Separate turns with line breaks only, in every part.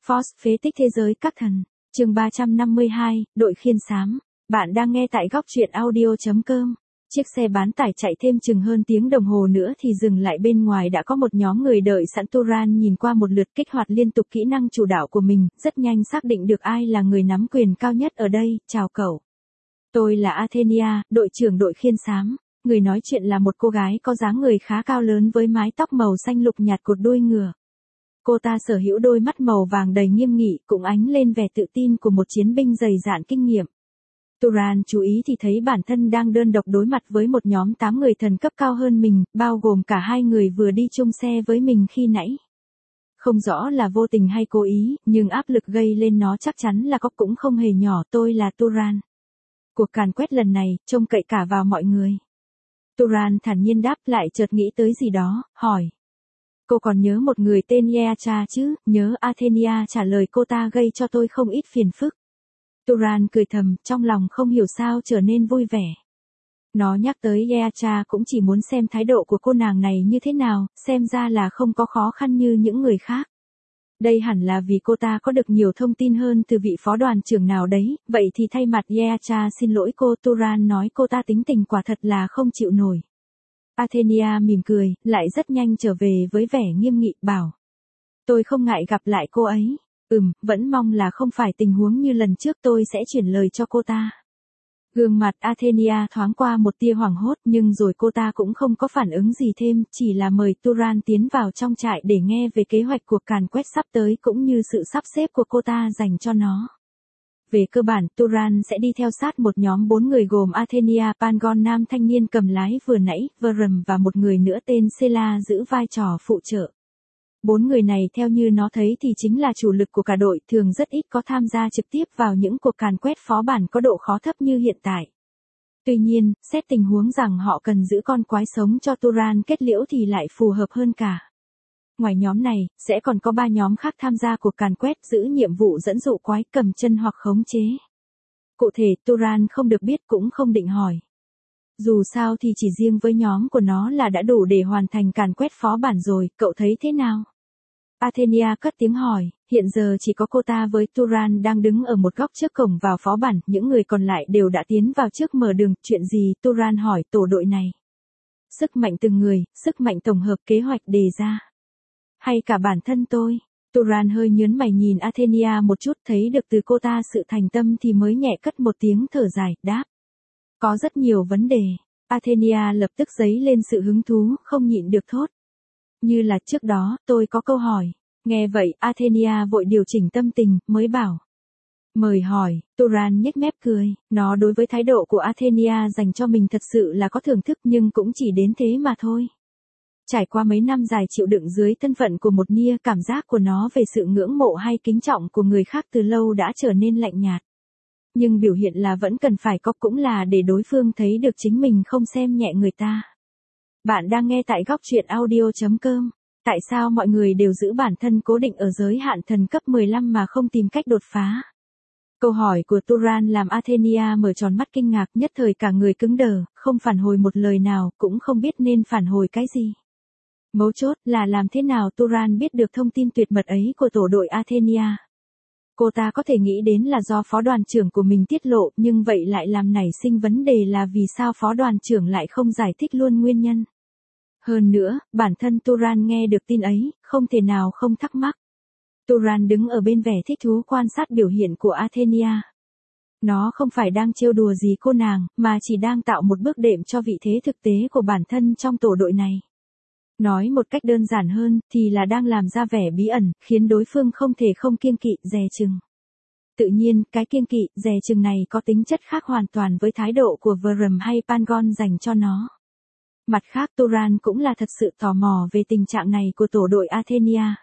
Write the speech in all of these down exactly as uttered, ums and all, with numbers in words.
Force phế tích thế giới các thần. Chương ba trăm năm mươi hai, đội khiên xám. Bạn đang nghe tại góc truyện audio chấm com. Chiếc xe bán tải chạy thêm chừng hơn tiếng đồng hồ nữa thì dừng lại bên ngoài đã có một nhóm người đợi sẵn. Turan nhìn qua một lượt kích hoạt liên tục kỹ năng chủ đạo của mình, rất nhanh xác định được ai là người nắm quyền cao nhất ở đây. Chào cậu. Tôi là Athenia, đội trưởng đội khiên xám. Người nói chuyện là một cô gái có dáng người khá cao lớn với mái tóc màu xanh lục nhạt cột đuôi ngựa. Cô ta sở hữu đôi mắt màu vàng đầy nghiêm nghị, cũng ánh lên vẻ tự tin của một chiến binh dày dạn kinh nghiệm. Turan chú ý thì thấy bản thân đang đơn độc đối mặt với một nhóm tám người thần cấp cao hơn mình, bao gồm cả hai người vừa đi chung xe với mình khi nãy. Không rõ là vô tình hay cố ý, nhưng áp lực gây lên nó chắc chắn là có cũng không hề nhỏ. Tôi là Turan. Cuộc càn quét lần này, trông cậy cả vào mọi người. Turan thản nhiên đáp, lại chợt nghĩ tới gì đó, hỏi. Cô còn nhớ một người tên Yeacha chứ? Nhớ. Athenia trả lời. Cô ta gây cho tôi không ít phiền phức. Turan cười thầm, trong lòng không hiểu sao trở nên vui vẻ. Nó nhắc tới Yeacha cũng chỉ muốn xem thái độ của cô nàng này như thế nào, xem ra là không có khó khăn như những người khác. Đây hẳn là vì cô ta có được nhiều thông tin hơn từ vị phó đoàn trưởng nào đấy, vậy thì thay mặt Yeacha xin lỗi cô. Turan nói cô ta tính tình quả thật là không chịu nổi. Athenia mỉm cười, lại rất nhanh trở về với vẻ nghiêm nghị, bảo. Tôi không ngại gặp lại cô ấy. Ừm, vẫn mong là không phải tình huống như lần trước. Tôi sẽ chuyển lời cho cô ta. Gương mặt Athenia thoáng qua một tia hoảng hốt, nhưng rồi cô ta cũng không có phản ứng gì thêm, chỉ là mời Turan tiến vào trong trại để nghe về kế hoạch cuộc càn quét sắp tới cũng như sự sắp xếp của cô ta dành cho nó. Về cơ bản, Turan sẽ đi theo sát một nhóm bốn người gồm Athenia, Pangon, nam thanh niên cầm lái vừa nãy, Vrum và một người nữa tên Sela giữ vai trò phụ trợ. Bốn người này theo như nó thấy thì chính là chủ lực của cả đội, thường rất ít có tham gia trực tiếp vào những cuộc càn quét phó bản có độ khó thấp như hiện tại. Tuy nhiên, xét tình huống rằng họ cần giữ con quái sống cho Turan kết liễu thì lại phù hợp hơn cả. Ngoài nhóm này, sẽ còn có ba nhóm khác tham gia cuộc càn quét giữ nhiệm vụ dẫn dụ quái, cầm chân hoặc khống chế. Cụ thể, Turan không được biết cũng không định hỏi. Dù sao thì chỉ riêng với nhóm của nó là đã đủ để hoàn thành càn quét phó bản rồi, cậu thấy thế nào? Athenia cất tiếng hỏi, hiện giờ chỉ có cô ta với Turan đang đứng ở một góc trước cổng vào phó bản, những người còn lại đều đã tiến vào trước mở đường. Chuyện gì? Turan hỏi tổ đội này. Sức mạnh từng người, sức mạnh tổng hợp kế hoạch đề ra. Hay cả bản thân tôi? Turan hơi nhớn mày nhìn Athenia một chút, thấy được từ cô ta sự thành tâm thì mới nhẹ cất một tiếng thở dài, đáp. Có rất nhiều vấn đề. Athenia lập tức dấy lên sự hứng thú, không nhịn được thốt. Như là trước đó, tôi có câu hỏi. Nghe vậy, Athenia vội điều chỉnh tâm tình, mới bảo. Mời hỏi. Turan nhếch mép cười, nó đối với thái độ của Athenia dành cho mình thật sự là có thưởng thức nhưng cũng chỉ đến thế mà thôi. Trải qua mấy năm dài chịu đựng dưới thân phận của một Nia, cảm giác của nó về sự ngưỡng mộ hay kính trọng của người khác từ lâu đã trở nên lạnh nhạt. Nhưng biểu hiện là vẫn cần phải có, cũng là để đối phương thấy được chính mình không xem nhẹ người ta. Bạn đang nghe tại góc truyện audio chấm com. Tại sao mọi người đều giữ bản thân cố định ở giới hạn thần cấp mười lăm mà không tìm cách đột phá? Câu hỏi của Turan làm Athenia mở tròn mắt kinh ngạc, nhất thời cả người cứng đờ, không phản hồi một lời nào, cũng không biết nên phản hồi cái gì. Mấu chốt là làm thế nào Turan biết được thông tin tuyệt mật ấy của tổ đội Athenia? Cô ta có thể nghĩ đến là do phó đoàn trưởng của mình tiết lộ, nhưng vậy lại làm nảy sinh vấn đề là vì sao phó đoàn trưởng lại không giải thích luôn nguyên nhân. Hơn nữa, bản thân Turan nghe được tin ấy, không thể nào không thắc mắc. Turan đứng ở bên vẻ thích thú quan sát biểu hiện của Athenia. Nó không phải đang trêu đùa gì cô nàng, mà chỉ đang tạo một bước đệm cho vị thế thực tế của bản thân trong tổ đội này. Nói một cách đơn giản hơn, thì là đang làm ra vẻ bí ẩn, khiến đối phương không thể không kiêng kỵ, dè chừng. Tự nhiên, cái kiêng kỵ, dè chừng này có tính chất khác hoàn toàn với thái độ của Vrum hay Pangon dành cho nó. Mặt khác, Turan cũng là thật sự tò mò về tình trạng này của tổ đội Athenia.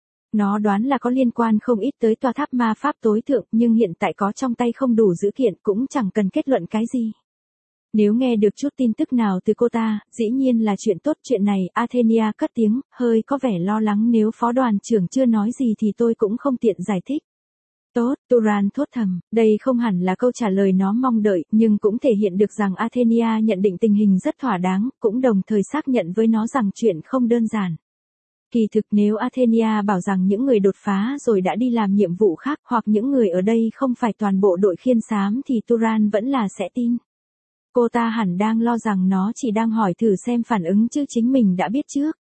Nó đoán là có liên quan không ít tới tòa tháp ma pháp tối thượng, nhưng hiện tại có trong tay không đủ dữ kiện, cũng chẳng cần kết luận cái gì. Nếu nghe được chút tin tức nào từ cô ta, dĩ nhiên là chuyện tốt. Chuyện này, Athenia cất tiếng, hơi có vẻ lo lắng, nếu phó đoàn trưởng chưa nói gì thì tôi cũng không tiện giải thích. Tốt, Turan thốt thầm, đây không hẳn là câu trả lời nó mong đợi, nhưng cũng thể hiện được rằng Athenia nhận định tình hình rất thỏa đáng, cũng đồng thời xác nhận với nó rằng chuyện không đơn giản. Kỳ thực nếu Athenia bảo rằng những người đột phá rồi đã đi làm nhiệm vụ khác hoặc những người ở đây không phải toàn bộ đội khiên xám thì Turan vẫn là sẽ tin. Cô ta hẳn đang lo rằng nó chỉ đang hỏi thử xem phản ứng chứ chính mình đã biết trước.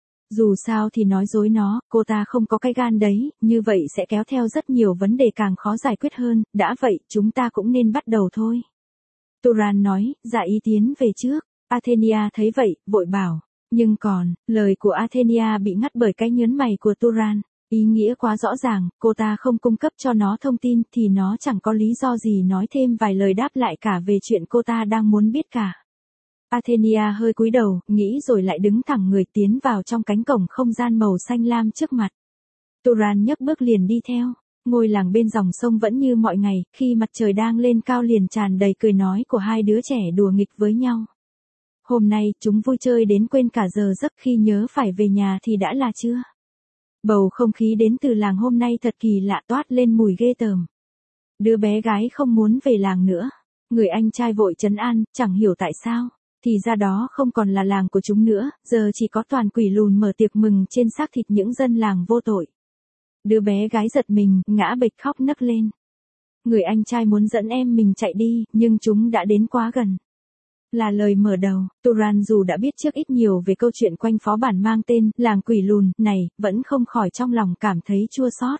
Dù sao thì nói dối nó, cô ta không có cái gan đấy, như vậy sẽ kéo theo rất nhiều vấn đề càng khó giải quyết hơn, đã vậy chúng ta cũng nên bắt đầu thôi. Turan nói, dạ ý tiến về trước. Athenia thấy vậy, vội bảo. Nhưng còn, lời của Athenia bị ngắt bởi cái nhớn mày của Turan. Ý nghĩa quá rõ ràng, cô ta không cung cấp cho nó thông tin thì nó chẳng có lý do gì nói thêm vài lời đáp lại cả về chuyện cô ta đang muốn biết cả. Athenia hơi cúi đầu, nghĩ rồi lại đứng thẳng người tiến vào trong cánh cổng không gian màu xanh lam trước mặt. Turan nhấc bước liền đi theo. Ngôi làng bên dòng sông vẫn như mọi ngày, khi mặt trời đang lên cao liền tràn đầy cười nói của hai đứa trẻ đùa nghịch với nhau. Hôm nay, chúng vui chơi đến quên cả giờ giấc, khi nhớ phải về nhà thì đã là trưa. Bầu không khí đến từ làng hôm nay thật kỳ lạ, toát lên mùi ghê tởm. Đứa bé gái không muốn về làng nữa. Người anh trai vội trấn an, chẳng hiểu tại sao. Thì ra đó không còn là làng của chúng nữa, giờ chỉ có toàn quỷ lùn mở tiệc mừng trên xác thịt những dân làng vô tội. Đứa bé gái giật mình, ngã bịch khóc nấc lên. Người anh trai muốn dẫn em mình chạy đi, nhưng chúng đã đến quá gần. Là lời mở đầu, Turan dù đã biết trước ít nhiều về câu chuyện quanh phó bản mang tên làng quỷ lùn này, vẫn không khỏi trong lòng cảm thấy chua xót.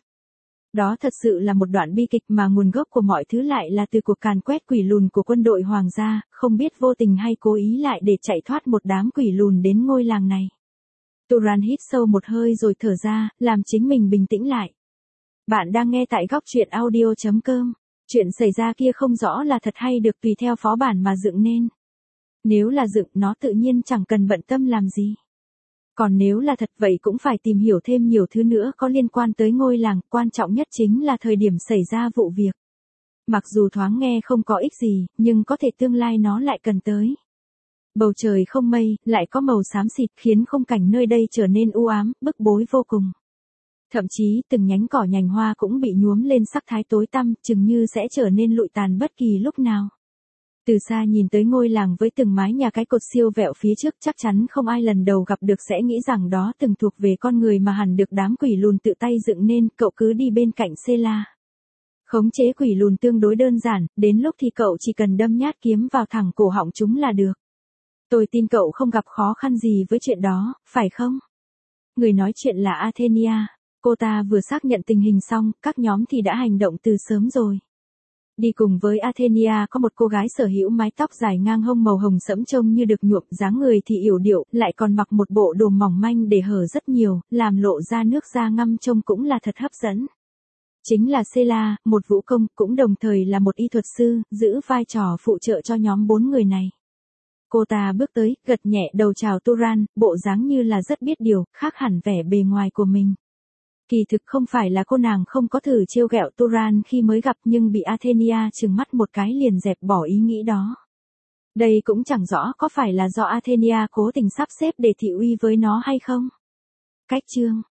Đó thật sự là một đoạn bi kịch mà nguồn gốc của mọi thứ lại là từ cuộc càn quét quỷ lùn của quân đội hoàng gia, không biết vô tình hay cố ý lại để chạy thoát một đám quỷ lùn đến ngôi làng này. Turan hít sâu một hơi rồi thở ra, làm chính mình bình tĩnh lại. Bạn đang nghe tại góc truyện audio chấm com. Chuyện xảy ra kia không rõ là thật hay được tùy theo phó bản mà dựng nên. Nếu là dựng nó tự nhiên chẳng cần bận tâm làm gì. Còn nếu là thật vậy cũng phải tìm hiểu thêm nhiều thứ nữa có liên quan tới ngôi làng, quan trọng nhất chính là thời điểm xảy ra vụ việc. Mặc dù thoáng nghe không có ích gì, nhưng có thể tương lai nó lại cần tới. Bầu trời không mây, lại có màu xám xịt khiến khung cảnh nơi đây trở nên u ám, bức bối vô cùng. Thậm chí từng nhánh cỏ nhành hoa cũng bị nhuốm lên sắc thái tối tăm, chừng như sẽ trở nên lụi tàn bất kỳ lúc nào. Từ xa nhìn tới ngôi làng với từng mái nhà cái cột siêu vẹo phía trước, chắc chắn không ai lần đầu gặp được sẽ nghĩ rằng đó từng thuộc về con người mà hẳn được đám quỷ lùn tự tay dựng nên. Cậu cứ đi bên cạnh Sela. Khống chế quỷ lùn tương đối đơn giản, đến lúc thì cậu chỉ cần đâm nhát kiếm vào thẳng cổ họng chúng là được. Tôi tin cậu không gặp khó khăn gì với chuyện đó, phải không? Người nói chuyện là Athenia. Cô ta vừa xác nhận tình hình xong, các nhóm thì đã hành động từ sớm rồi. Đi cùng với Athenia có một cô gái sở hữu mái tóc dài ngang hông màu hồng sẫm trông như được nhuộm, dáng người thì yểu điệu, lại còn mặc một bộ đồ mỏng manh để hở rất nhiều, làm lộ ra nước da ngăm trông cũng là thật hấp dẫn. Chính là Sela, một vũ công, cũng đồng thời là một y thuật sư, giữ vai trò phụ trợ cho nhóm bốn người này. Cô ta bước tới, gật nhẹ đầu chào Turan, bộ dáng như là rất biết điều, khác hẳn vẻ bề ngoài của mình. Kỳ thực không phải là cô nàng không có thử trêu ghẹo Turan khi mới gặp, nhưng bị Athenia trừng mắt một cái liền dẹp bỏ ý nghĩ đó. Đây cũng chẳng rõ có phải là do Athenia cố tình sắp xếp để thị uy với nó hay không. Cách chương